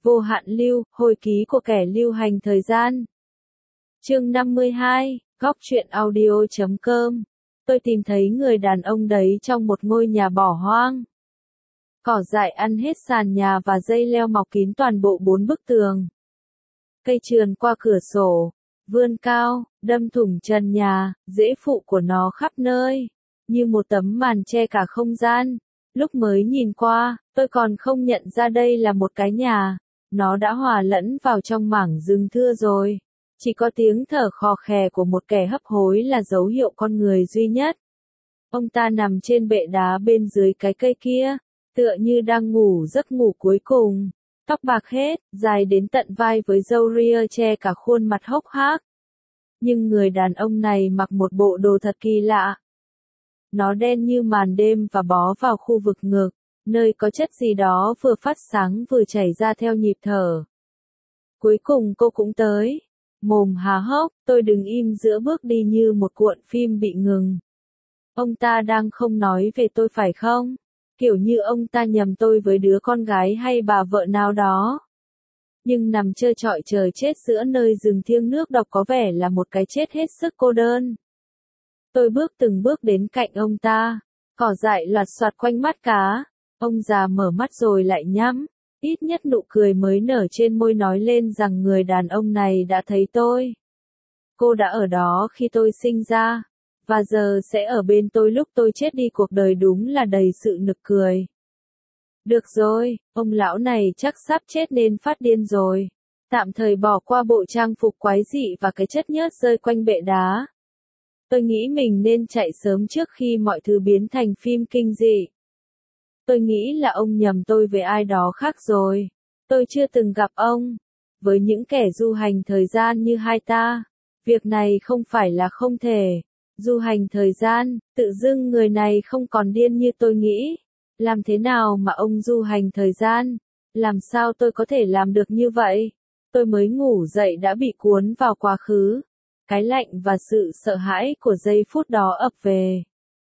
Vô hạn lưu, hồi ký của kẻ lưu hành thời gian. Chương 52, góc truyện audio.com. Tôi tìm thấy người đàn ông đấy trong một ngôi nhà bỏ hoang. Cỏ dại ăn hết sàn nhà và dây leo mọc kín toàn bộ 4 bức tường. Cây trườn qua cửa sổ, vươn cao, đâm thủng trần nhà, rễ phụ của nó khắp nơi, như một tấm màn che cả không gian. Lúc mới nhìn qua, tôi còn không nhận ra đây là một cái nhà, nó đã hòa lẫn vào trong mảng rừng thưa rồi. Chỉ có tiếng thở khò khè của một kẻ hấp hối là dấu hiệu con người duy nhất. Ông ta nằm trên bệ đá bên dưới cái cây kia, tựa như đang ngủ giấc ngủ cuối cùng. Tóc bạc hết, dài đến tận vai với râu ria che cả khuôn mặt hốc hác. Nhưng người đàn ông này mặc một bộ đồ thật kỳ lạ. Nó đen như màn đêm và bó vào khu vực ngực, nơi có chất gì đó vừa phát sáng vừa chảy ra theo nhịp thở. Cuối cùng cô cũng tới. Mồm há hốc, tôi đứng im giữa bước đi như một cuộn phim bị ngừng. Ông ta đang không nói về tôi phải không? Kiểu như ông ta nhầm tôi với đứa con gái hay bà vợ nào đó. Nhưng nằm trơ trọi chờ chết giữa nơi rừng thiêng nước độc có vẻ là một cái chết hết sức cô đơn. Tôi bước từng bước đến cạnh ông ta. Cỏ dại loạt soạt quanh mắt cá. Ông già mở mắt rồi lại nhắm. Ít nhất nụ cười mới nở trên môi nói lên rằng người đàn ông này đã thấy tôi. Cô đã ở đó khi tôi sinh ra, và giờ sẽ ở bên tôi lúc tôi chết đi. Cuộc đời đúng là đầy sự nực cười. Được rồi, ông lão này chắc sắp chết nên phát điên rồi. Tạm thời bỏ qua bộ trang phục quái dị và cái chất nhớt rơi quanh bệ đá. Tôi nghĩ mình nên chạy sớm trước khi mọi thứ biến thành phim kinh dị. Tôi nghĩ là ông nhầm tôi với ai đó khác rồi. Tôi chưa từng gặp ông. Với những kẻ du hành thời gian như hai ta, việc này không phải là không thể. Du hành thời gian, tự dưng người này không còn điên như tôi nghĩ. Làm thế nào mà ông du hành thời gian? Làm sao tôi có thể làm được như vậy? Tôi mới ngủ dậy đã bị cuốn vào quá khứ. Cái lạnh và sự sợ hãi của giây phút đó ập về.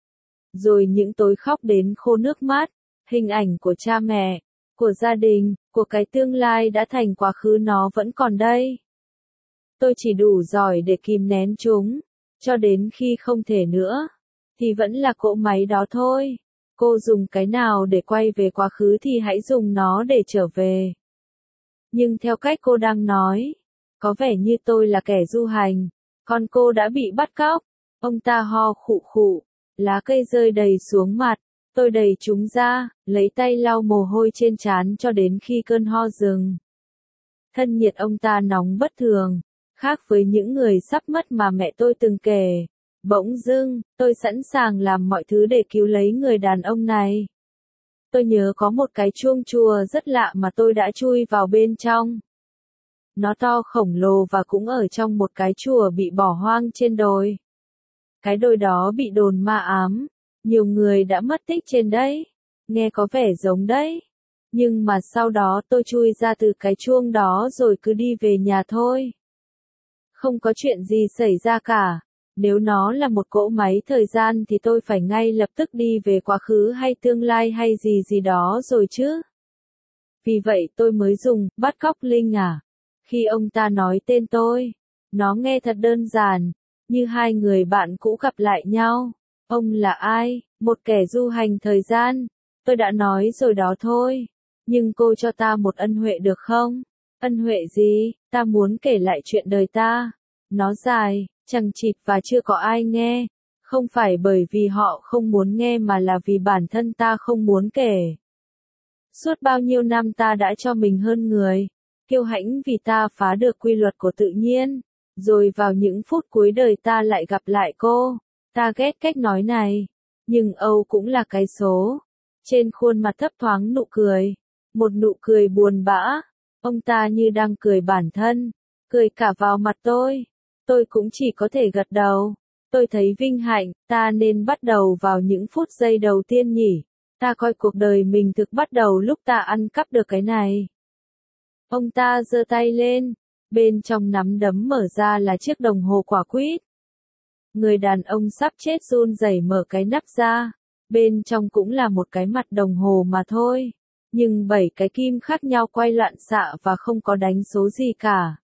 Rồi những tối khóc đến khô nước mắt. Hình ảnh của cha mẹ, của gia đình, của cái tương lai đã thành quá khứ nó vẫn còn đây. Tôi chỉ đủ giỏi để kìm nén chúng, cho đến khi không thể nữa, thì vẫn là cỗ máy đó thôi. Cô dùng cái nào để quay về quá khứ thì hãy dùng nó để trở về. Nhưng theo cách cô đang nói, có vẻ như tôi là kẻ du hành, còn cô đã bị bắt cóc. Ông ta ho khụ khụ, lá cây rơi đầy xuống mặt. Tôi đẩy chúng ra, lấy tay lau mồ hôi trên trán cho đến khi cơn ho dừng. Thân nhiệt ông ta nóng bất thường, khác với những người sắp mất mà mẹ tôi từng kể. Bỗng dưng, tôi sẵn sàng làm mọi thứ để cứu lấy người đàn ông này. Tôi nhớ có một cái chuông chùa rất lạ mà tôi đã chui vào bên trong. Nó to khổng lồ và cũng ở trong một cái chùa bị bỏ hoang trên đồi. Cái đồi đó bị đồn ma ám. Nhiều người đã mất tích trên đấy. Nghe có vẻ giống đấy. Nhưng mà sau đó tôi chui ra từ cái chuông đó rồi cứ đi về nhà thôi. Không có chuyện gì xảy ra cả. Nếu nó là một cỗ máy thời gian thì tôi phải ngay lập tức đi về quá khứ hay tương lai hay gì gì đó rồi chứ. Vì vậy tôi mới dùng bắt cóc Linh à. Khi ông ta nói tên tôi, nó nghe thật đơn giản, như hai người bạn cũ gặp lại nhau. Ông là ai? Một kẻ du hành thời gian. Tôi đã nói rồi đó thôi. Nhưng cô cho ta một ân huệ được không? Ân huệ gì? Ta muốn kể lại chuyện đời ta. Nó dài, chằng chịt và chưa có ai nghe. Không phải bởi vì họ không muốn nghe mà là vì bản thân ta không muốn kể. Suốt bao nhiêu năm ta đã cho mình hơn người. Kiêu hãnh vì ta phá được quy luật của tự nhiên. Rồi vào những phút cuối đời ta lại gặp lại cô. Ta ghét cách nói này. Nhưng Âu cũng là cái số. Trên khuôn mặt thấp thoáng nụ cười. Một nụ cười buồn bã. Ông ta như đang cười bản thân. Cười cả vào mặt tôi. Tôi cũng chỉ có thể gật đầu. Tôi thấy vinh hạnh. Ta nên bắt đầu vào những phút giây đầu tiên nhỉ. Ta coi cuộc đời mình thực bắt đầu lúc ta ăn cắp được cái này. Ông ta giơ tay lên. Bên trong nắm đấm mở ra là chiếc đồng hồ quả quýt. Người đàn ông sắp chết run rẩy mở cái nắp ra. Bên trong cũng là một cái mặt đồng hồ mà thôi. Nhưng 7 cái kim khác nhau quay loạn xạ và không có đánh số gì cả.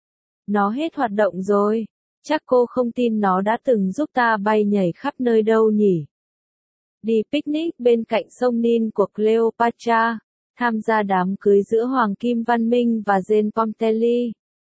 Nó hết hoạt động rồi. Chắc cô không tin nó đã từng giúp ta bay nhảy khắp nơi đâu nhỉ? Đi picnic bên cạnh sông Nin của Cleopatra, tham gia đám cưới giữa Hoàng Kim Văn Minh và Jane Pontelli.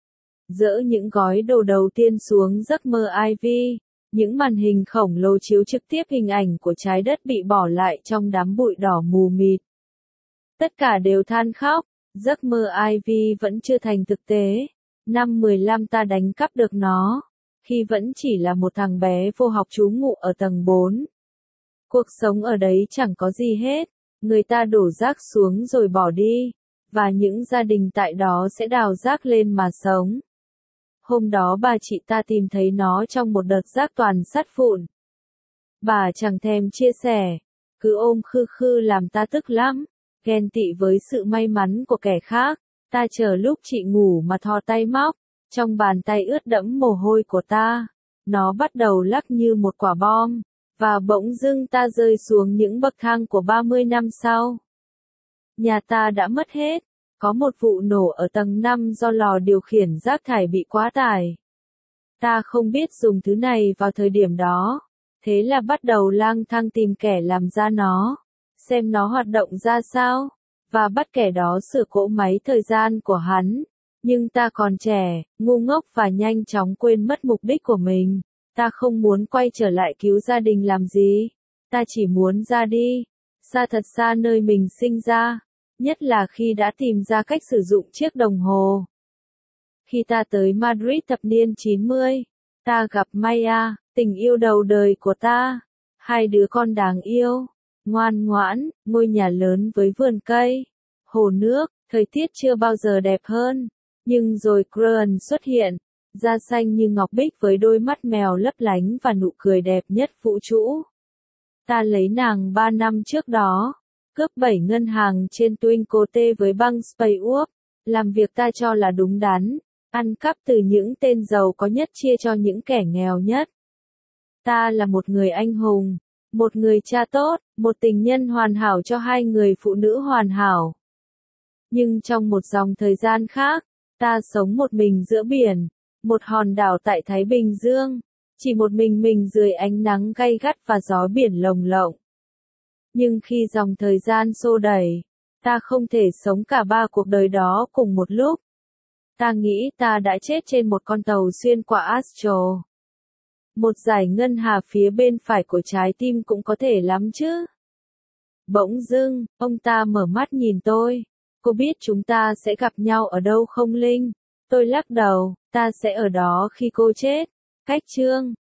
Dỡ những gói đồ đầu tiên xuống giấc mơ Ivy, những màn hình khổng lồ chiếu trực tiếp hình ảnh của trái đất bị bỏ lại trong đám bụi đỏ mù mịt. Tất cả đều than khóc, giấc mơ Ivy vẫn chưa thành thực tế. Năm 15 ta đánh cắp được nó, khi vẫn chỉ là một thằng bé vô học trú ngụ ở tầng 4. Cuộc sống ở đấy chẳng có gì hết, người ta đổ rác xuống rồi bỏ đi, và những gia đình tại đó sẽ đào rác lên mà sống. Hôm đó bà chị ta tìm thấy nó trong một đợt rác toàn sắt vụn. Bà chẳng thèm chia sẻ, cứ ôm khư khư làm ta tức lắm, ghen tị với sự may mắn của kẻ khác. Ta chờ lúc chị ngủ mà thò tay móc, trong bàn tay ướt đẫm mồ hôi của ta, nó bắt đầu lắc như một quả bom, và bỗng dưng ta rơi xuống những bậc thang của 30 năm sau. Nhà ta đã mất hết, có một vụ nổ ở tầng 5 do lò điều khiển rác thải bị quá tải. Ta không biết dùng thứ này vào thời điểm đó, thế là bắt đầu lang thang tìm kẻ làm ra nó, xem nó hoạt động ra sao, và bắt kẻ đó sửa cỗ máy thời gian của hắn. Nhưng ta còn trẻ, ngu ngốc và nhanh chóng quên mất mục đích của mình. Ta không muốn quay trở lại cứu gia đình làm gì. Ta chỉ muốn ra đi, xa thật xa nơi mình sinh ra, nhất là khi đã tìm ra cách sử dụng chiếc đồng hồ. Khi ta tới Madrid thập niên 90, ta gặp Maya, tình yêu đầu đời của ta. 2 đứa con đáng yêu, ngoan ngoãn, ngôi nhà lớn với vườn cây, hồ nước, thời tiết chưa bao giờ đẹp hơn. Nhưng rồi Gruen xuất hiện, da xanh như ngọc bích với đôi mắt mèo lấp lánh và nụ cười đẹp nhất vũ trụ. Ta lấy nàng 3 năm trước đó, cướp 7 ngân hàng trên Twincote với băng SpaceUp, làm việc ta cho là đúng đắn, ăn cắp từ những tên giàu có nhất chia cho những kẻ nghèo nhất. Ta là một người anh hùng, một người cha tốt, một tình nhân hoàn hảo cho 2 người phụ nữ hoàn hảo. Nhưng trong một dòng thời gian khác, ta sống một mình giữa biển, một hòn đảo tại Thái Bình Dương, chỉ một mình dưới ánh nắng gay gắt và gió biển lồng lộng. Nhưng khi dòng thời gian xô đẩy, ta không thể sống cả 3 cuộc đời đó cùng một lúc. Ta nghĩ ta đã chết trên một con tàu xuyên qua Astro. Một dải ngân hà phía bên phải của trái tim cũng có thể lắm chứ. Bỗng dưng, ông ta mở mắt nhìn tôi. Cô biết chúng ta sẽ gặp nhau ở đâu không Linh? Tôi lắc đầu, ta sẽ ở đó khi cô chết. Cách chương